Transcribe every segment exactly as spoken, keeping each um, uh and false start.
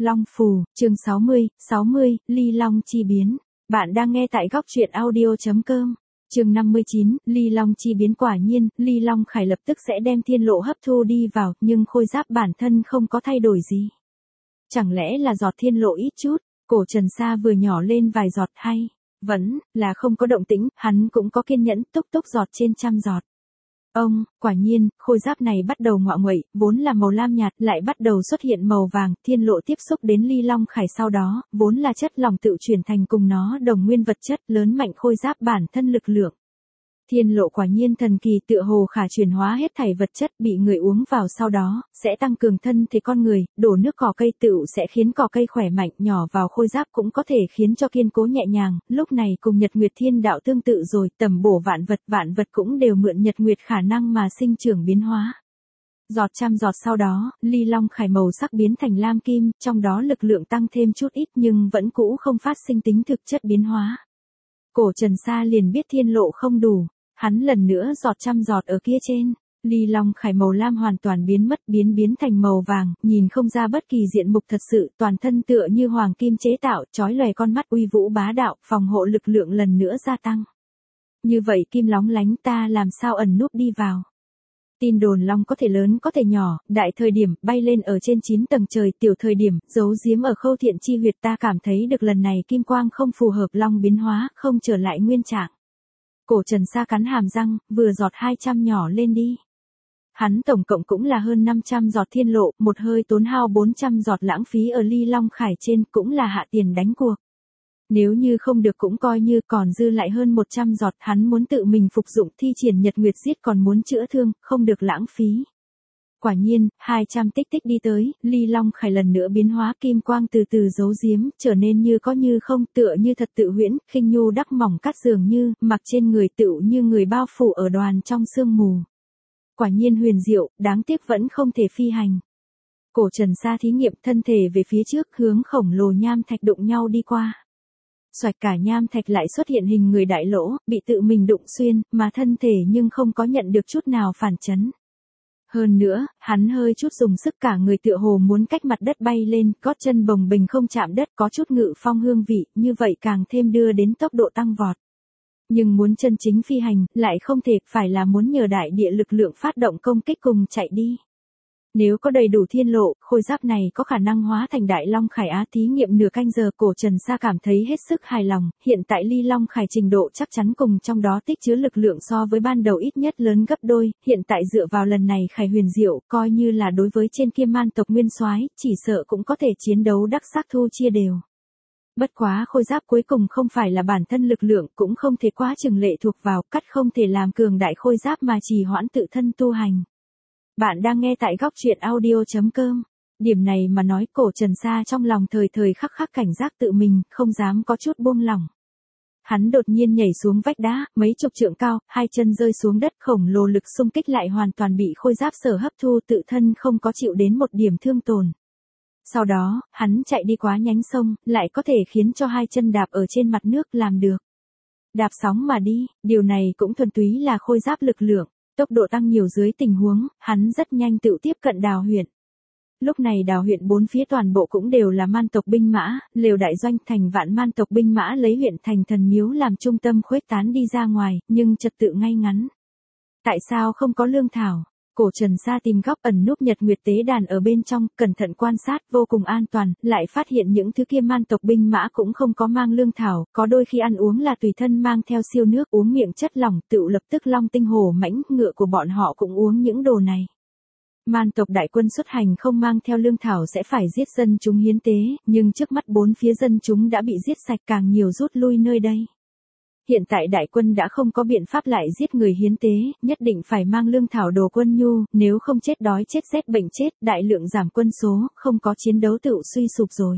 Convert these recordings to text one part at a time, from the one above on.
Long Phù, chương sáu mươi, sáu mươi, Ly Long chi biến. Bạn đang nghe tại góc truyện audio chấm com. Chương năm mươi chín, Ly Long chi biến. Quả nhiên, Ly Long Khải lập tức sẽ đem thiên lộ hấp thu đi vào, nhưng khôi giáp bản thân không có thay đổi gì. Chẳng lẽ là giọt thiên lộ ít chút, cổ Trần Sa vừa nhỏ lên vài giọt hay, vẫn là không có động tĩnh, hắn cũng có kiên nhẫn túc túc giọt trên trăm giọt. Ông, quả nhiên, khôi giáp này bắt đầu ngọ nguậy, vốn là màu lam nhạt, lại bắt đầu xuất hiện màu vàng, thiên lộ tiếp xúc đến Ly Long Khải sau đó, vốn là chất lỏng tự chuyển thành cùng nó đồng nguyên vật chất, lớn mạnh khôi giáp bản thân lực lượng. Thiên lộ quả nhiên thần kỳ, tựa hồ khả chuyển hóa hết thảy vật chất bị người uống vào sau đó, sẽ tăng cường thân thể con người, đổ nước cỏ cây tựu sẽ khiến cỏ cây khỏe mạnh, nhỏ vào khôi giáp cũng có thể khiến cho kiên cố nhẹ nhàng, lúc này cùng Nhật Nguyệt Thiên đạo tương tự rồi, tầm bổ vạn vật, vạn vật cũng đều mượn Nhật Nguyệt khả năng mà sinh trưởng biến hóa. Giọt trăm giọt sau đó, Ly Long Khải màu sắc biến thành lam kim, trong đó lực lượng tăng thêm chút ít nhưng vẫn cũ không phát sinh tính thực chất biến hóa. Cổ Trần Sa liền biết thiên lộ không đủ. Hắn lần nữa giọt trăm giọt ở kia trên, Ly Long Khải màu lam hoàn toàn biến mất, biến biến thành màu vàng, nhìn không ra bất kỳ diện mục thật sự, toàn thân tựa như hoàng kim chế tạo, chói lòe con mắt uy vũ bá đạo, phòng hộ lực lượng lần nữa gia tăng. Như vậy kim lóng lánh ta làm sao ẩn núp đi vào. Tin đồn long có thể lớn có thể nhỏ, đại thời điểm bay lên ở trên chín tầng trời, tiểu thời điểm giấu giếm ở khâu thiện chi huyệt, ta cảm thấy được lần này kim quang không phù hợp, long biến hóa, không trở lại nguyên trạng. Cổ Trần Sa cắn hàm răng, vừa giọt hai trăm nhỏ lên đi. Hắn tổng cộng cũng là hơn năm trăm giọt thiên lộ, một hơi tốn hao bốn trăm giọt lãng phí ở Ly Long Khải trên, cũng là hạ tiền đánh cuộc. Nếu như không được cũng coi như còn dư lại hơn một trăm giọt, hắn muốn tự mình phục dụng thi triển Nhật Nguyệt giết còn muốn chữa thương, không được lãng phí. Quả nhiên, hai trăm tích tích đi tới, Ly Long Khải lần nữa biến hóa, kim quang từ từ giấu giếm, trở nên như có như không, tựa như thật tự huyễn, khinh nhu đắc mỏng cắt dường như, mặc trên người tựu như người bao phủ ở đoàn trong sương mù. Quả nhiên huyền diệu, đáng tiếc vẫn không thể phi hành. Cổ Trần Sa thí nghiệm thân thể về phía trước, hướng khổng lồ nham thạch đụng nhau đi qua. Xoạch cả nham thạch lại xuất hiện hình người đại lỗ, bị tự mình đụng xuyên, mà thân thể nhưng không có nhận được chút nào phản chấn. Hơn nữa, hắn hơi chút dùng sức cả người tựa hồ muốn cách mặt đất bay lên, gót chân bồng bềnh không chạm đất, có chút ngự phong hương vị, như vậy càng thêm đưa đến tốc độ tăng vọt. Nhưng muốn chân chính phi hành, lại không thể, phải là muốn nhờ đại địa lực lượng phát động công kích cùng chạy đi. Nếu có đầy đủ thiên lộ, khôi giáp này có khả năng hóa thành Đại Long Khải Á. Thí nghiệm nửa canh giờ, cổ Trần Sa cảm thấy hết sức hài lòng, hiện tại Ly Long Khải trình độ chắc chắn cùng trong đó tích chứa lực lượng so với ban đầu ít nhất lớn gấp đôi, hiện tại dựa vào lần này Khải huyền diệu, coi như là đối với trên kia man tộc nguyên soái, chỉ sợ cũng có thể chiến đấu đắc sắc thu chia đều. Bất quá khôi giáp cuối cùng không phải là bản thân lực lượng, cũng không thể quá chừng lệ thuộc vào, cắt không thể làm cường đại khôi giáp mà trì hoãn tự thân tu hành. Bạn đang nghe tại góc truyện audio chấm com. Điểm này mà nói, cổ Trần Sa trong lòng thời thời khắc khắc cảnh giác tự mình, không dám có chút buông lỏng. Hắn đột nhiên nhảy xuống vách đá, mấy chục trượng cao, hai chân rơi xuống đất, khổng lồ lực xung kích lại hoàn toàn bị khôi giáp sở hấp thu, tự thân không có chịu đến một điểm thương tổn. Sau đó, hắn chạy đi quá nhánh sông, lại có thể khiến cho hai chân đạp ở trên mặt nước làm được. Đạp sóng mà đi, điều này cũng thuần túy là khôi giáp lực lượng. Tốc độ tăng nhiều dưới tình huống, hắn rất nhanh tự tiếp cận đào huyện. Lúc này đào huyện bốn phía toàn bộ cũng đều là man tộc binh mã, lều đại doanh, thành vạn man tộc binh mã lấy huyện thành thần miếu làm trung tâm khuếch tán đi ra ngoài, nhưng trật tự ngay ngắn. Tại sao không có lương thảo? Cổ Trần Sa tìm góc ẩn núp Nhật Nguyệt tế đàn ở bên trong, cẩn thận quan sát, vô cùng an toàn, lại phát hiện những thứ kia man tộc binh mã cũng không có mang lương thảo, có đôi khi ăn uống là tùy thân mang theo siêu nước, uống miệng chất lỏng, tựu lập tức long tinh hổ mãnh, ngựa của bọn họ cũng uống những đồ này. Man tộc đại quân xuất hành không mang theo lương thảo sẽ phải giết dân chúng hiến tế, nhưng trước mắt bốn phía dân chúng đã bị giết sạch, càng nhiều rút lui nơi đây. Hiện tại đại quân đã không có biện pháp lại giết người hiến tế, nhất định phải mang lương thảo đồ quân nhu, nếu không chết đói chết rét bệnh chết, đại lượng giảm quân số, không có chiến đấu tựu suy sụp rồi.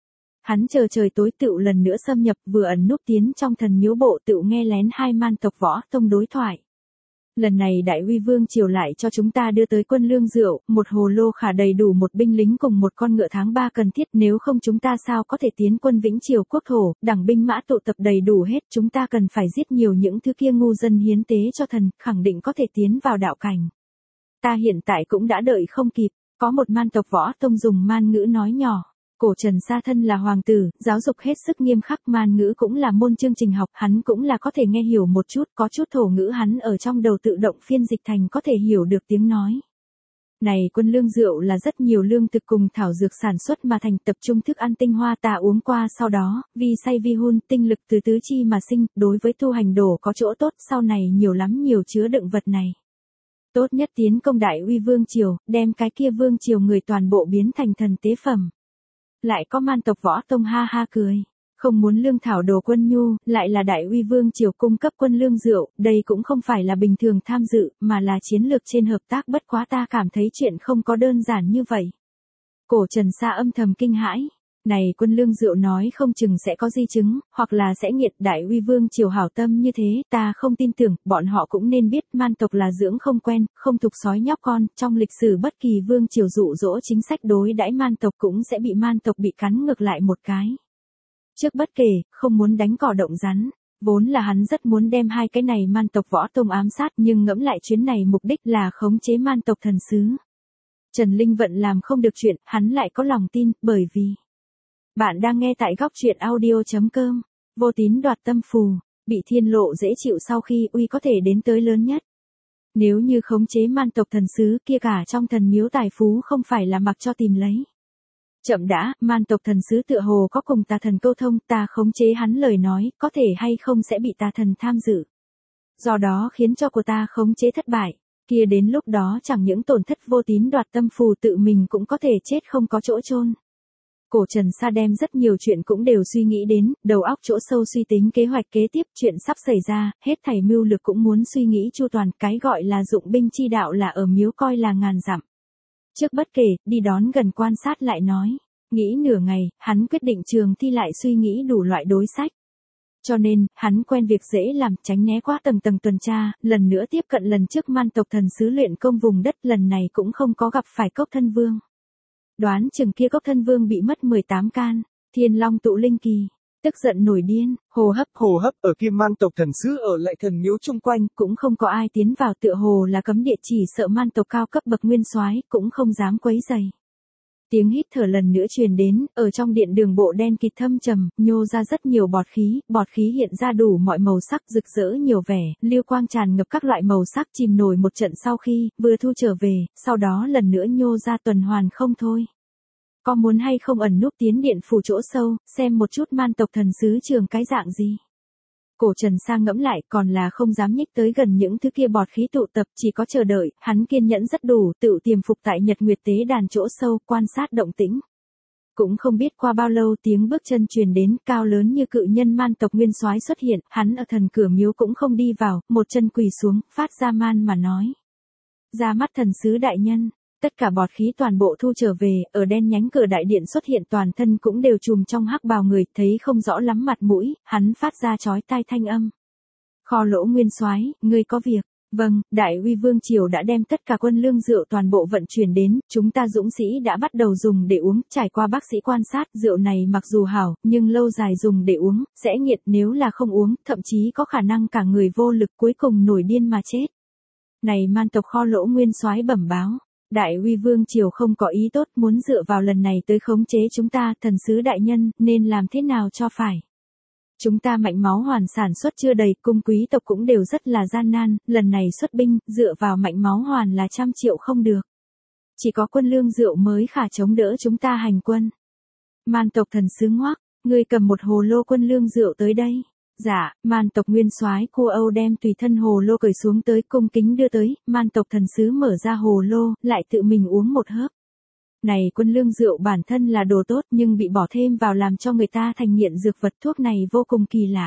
Hắn chờ trời tối tựu lần nữa xâm nhập, vừa ẩn núp tiến trong thần miếu bộ tựu nghe lén hai man tộc võ tông đối thoại. Lần này đại uy vương triều lại cho chúng ta đưa tới quân lương rượu, một hồ lô khả đầy đủ một binh lính cùng một con ngựa tháng ba cần thiết, nếu không chúng ta sao có thể tiến quân Vĩnh Triều quốc thổ, đẳng binh mã tụ tập đầy đủ hết, chúng ta cần phải giết nhiều những thứ kia ngu dân hiến tế cho thần, khẳng định có thể tiến vào đạo cảnh. Ta hiện tại cũng đã đợi không kịp, có một man tộc võ tông dùng man ngữ nói nhỏ. Cổ Trần Sa thân là hoàng tử, giáo dục hết sức nghiêm khắc, man ngữ cũng là môn chương trình học, hắn cũng là có thể nghe hiểu một chút, có chút thổ ngữ hắn ở trong đầu tự động phiên dịch thành có thể hiểu được tiếng nói. Này quân lương rượu là rất nhiều lương thực cùng thảo dược sản xuất mà thành, tập trung thức ăn tinh hoa, ta uống qua sau đó, vi say vi hun, tinh lực từ tứ chi mà sinh, đối với tu hành đồ có chỗ tốt, sau này nhiều lắm nhiều chứa đựng vật này. Tốt nhất tiến công đại uy vương triều, đem cái kia vương triều người toàn bộ biến thành thần tế phẩm. Lại có man tộc Võ Tông ha ha cười. Không muốn lương thảo đồ quân nhu, lại là đại uy vương triều cung cấp quân lương rượu, đây cũng không phải là bình thường tham dự, mà là chiến lược trên hợp tác, bất quá ta cảm thấy chuyện không có đơn giản như vậy. Cổ Trần Sa âm thầm kinh hãi. Này quân lương rượu nói không chừng sẽ có di chứng, hoặc là sẽ nghiệt, đại uy vương triều hảo tâm như thế, ta không tin tưởng, bọn họ cũng nên biết man tộc là dưỡng không quen, không thục sói nhóc con, trong lịch sử bất kỳ vương triều dụ dỗ chính sách đối đãi man tộc cũng sẽ bị man tộc bị cắn ngược lại một cái. Trước bất kể, không muốn đánh cỏ động rắn, vốn là hắn rất muốn đem hai cái này man tộc Võ Tông ám sát, nhưng ngẫm lại chuyến này mục đích là khống chế man tộc thần sứ. Trần Linh Vận làm không được chuyện, hắn lại có lòng tin, bởi vì bạn đang nghe tại góc truyện audio chấm com. Vô tín đoạt tâm phù, bị thiên lộ dễ chịu sau khi uy có thể đến tới lớn nhất. Nếu như khống chế man tộc thần sứ kia cả trong thần miếu tài phú không phải là mặc cho tìm lấy. Chậm đã, man tộc thần sứ tựa hồ có cùng tà thần câu thông, ta khống chế hắn lời nói, có thể hay không sẽ bị tà thần tham dự. Do đó khiến cho của ta khống chế thất bại, kia đến lúc đó chẳng những tổn thất vô tín đoạt tâm phù tự mình cũng có thể chết không có chỗ chôn. Cổ Trần Sa đem rất nhiều chuyện cũng đều suy nghĩ đến, đầu óc chỗ sâu suy tính kế hoạch kế tiếp, chuyện sắp xảy ra, hết thảy mưu lược cũng muốn suy nghĩ chu toàn, cái gọi là dụng binh chi đạo là ở miếu coi là ngàn dặm. Trước bất kể, đi đón gần quan sát lại nói, nghĩ nửa ngày, hắn quyết định trường thi lại suy nghĩ đủ loại đối sách. Cho nên, hắn quen việc dễ làm, tránh né quá tầng tầng tuần tra, lần nữa tiếp cận lần trước man tộc thần sứ luyện công vùng đất, lần này cũng không có gặp phải Cốc Thân Vương. Đoán chừng kia Cốc Thân Vương bị mất mười tám can, Thiên Long tụ linh kỳ, tức giận nổi điên, hồ hấp hồ hấp ở kia man tộc thần sứ ở lại thần miếu chung quanh, cũng không có ai tiến vào, tựa hồ là cấm địa, chỉ sợ man tộc cao cấp bậc nguyên soái cũng không dám quấy rầy. Tiếng hít thở lần nữa truyền đến, ở trong điện đường bộ đen kịt thâm trầm, nhô ra rất nhiều bọt khí, bọt khí hiện ra đủ mọi màu sắc, rực rỡ nhiều vẻ, lưu quang tràn ngập các loại màu sắc, chìm nổi một trận sau khi vừa thu trở về, sau đó lần nữa nhô ra tuần hoàn không thôi. Có muốn hay không ẩn núp tiến điện phủ chỗ sâu, xem một chút man tộc thần sứ trường cái dạng gì? Cổ Trần Sa ngẫm lại, còn là không dám nhích tới gần những thứ kia bọt khí tụ tập, chỉ có chờ đợi, hắn kiên nhẫn rất đủ, tự tiềm phục tại Nhật Nguyệt Tế đàn chỗ sâu, quan sát động tĩnh. Cũng không biết qua bao lâu tiếng bước chân truyền đến, cao lớn như cự nhân man tộc nguyên soái xuất hiện, hắn ở thần cửa miếu cũng không đi vào, một chân quỳ xuống, phát ra man mà nói. Ra mắt thần sứ đại nhân. Tất cả bọt khí toàn bộ thu trở về, ở đen nhánh cửa đại điện xuất hiện, toàn thân cũng đều trùm trong hắc bào người, thấy không rõ lắm mặt mũi, hắn phát ra chói tai thanh âm. Kho Lỗ nguyên soái, ngươi có việc? Vâng, đại uy vương triều đã đem tất cả quân lương rượu toàn bộ vận chuyển đến, chúng ta dũng sĩ đã bắt đầu dùng để uống, trải qua bác sĩ quan sát, rượu này mặc dù hảo, nhưng lâu dài dùng để uống, sẽ nghiệt, nếu là không uống, thậm chí có khả năng cả người vô lực cuối cùng nổi điên mà chết. Này man tộc Kho Lỗ nguyên soái bẩm báo. Đại uy vương triều không có ý tốt, muốn dựa vào lần này tới khống chế chúng ta, thần sứ đại nhân, nên làm thế nào cho phải. Chúng ta mạnh máu hoàn sản xuất chưa đầy, cung quý tộc cũng đều rất là gian nan, lần này xuất binh, dựa vào mạnh máu hoàn là trăm triệu không được. Chỉ có quân lương rượu mới khả chống đỡ chúng ta hành quân. Man tộc thần sứ ngoác, ngươi cầm một hồ lô quân lương rượu tới đây. Dạ, man tộc nguyên soái Cua Âu đem tùy thân hồ lô cởi xuống tới, cung kính đưa tới, man tộc thần sứ mở ra hồ lô, lại tự mình uống một hớp. Này quân lương rượu bản thân là đồ tốt nhưng bị bỏ thêm vào làm cho người ta thành nghiện dược vật, thuốc này vô cùng kỳ lạ.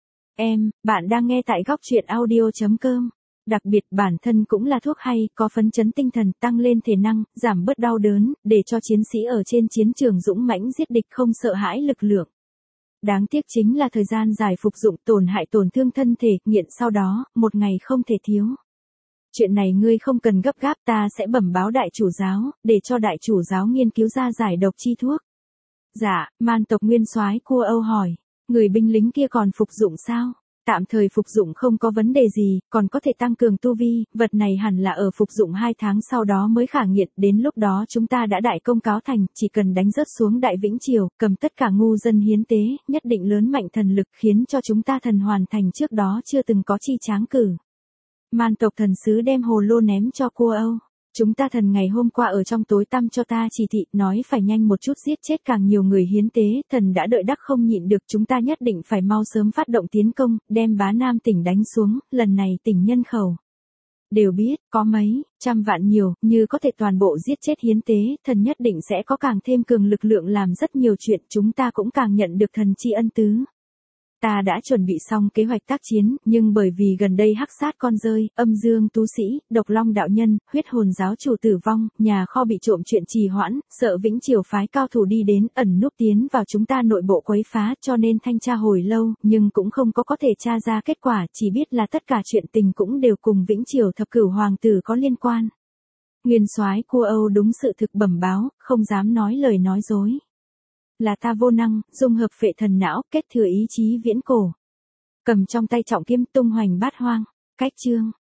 Em, bạn đang nghe tại góc truyện audio chấm com. Đặc biệt bản thân cũng là thuốc hay, có phấn chấn tinh thần, tăng lên thể năng, giảm bớt đau đớn, để cho chiến sĩ ở trên chiến trường dũng mãnh giết địch không sợ hãi lực lượng. Đáng tiếc chính là thời gian dài phục dụng tổn hại tổn thương thân thể, nghiện sau đó, một ngày không thể thiếu. Chuyện này ngươi không cần gấp gáp, ta sẽ bẩm báo đại chủ giáo, để cho đại chủ giáo nghiên cứu ra giải độc chi thuốc. Dạ, man tộc nguyên soái Cua Âu hỏi, người binh lính kia còn phục dụng sao? Tạm thời phục dụng không có vấn đề gì, còn có thể tăng cường tu vi, vật này hẳn là ở phục dụng hai tháng sau đó mới khả nghiện, đến lúc đó chúng ta đã đại công cáo thành, chỉ cần đánh rớt xuống Đại Vĩnh Triều, cầm tất cả ngu dân hiến tế, nhất định lớn mạnh thần lực khiến cho chúng ta thần hoàn thành trước đó chưa từng có chi tráng cử. Man tộc thần sứ đem hồ lô ném cho Cua Âu. Chúng ta thần ngày hôm qua ở trong tối tăm cho ta chỉ thị, nói phải nhanh một chút giết chết càng nhiều người hiến tế, thần đã đợi đắc không nhịn được, chúng ta nhất định phải mau sớm phát động tiến công, đem Bá Nam tỉnh đánh xuống, lần này tỉnh nhân khẩu. Đều biết, có mấy, trăm vạn nhiều, như có thể toàn bộ giết chết hiến tế, thần nhất định sẽ có càng thêm cường lực lượng làm rất nhiều chuyện, chúng ta cũng càng nhận được thần tri ân tứ. Ta đã chuẩn bị xong kế hoạch tác chiến, nhưng bởi vì gần đây hắc sát con rơi, âm dương tú sĩ, độc long đạo nhân, huyết hồn giáo chủ tử vong, nhà kho bị trộm chuyện trì hoãn, sợ Vĩnh Triều phái cao thủ đi đến, ẩn núp tiến vào chúng ta nội bộ quấy phá, cho nên thanh tra hồi lâu, nhưng cũng không có có thể tra ra kết quả, chỉ biết là tất cả chuyện tình cũng đều cùng Vĩnh Triều thập cửu hoàng tử có liên quan. Nguyên soái Cua Âu đúng sự thực bẩm báo, không dám nói lời nói dối. Là ta vô năng, dung hợp phệ thần não, kết thừa ý chí viễn cổ. Cầm trong tay trọng kiếm tung hoành bát hoang. Cách chương.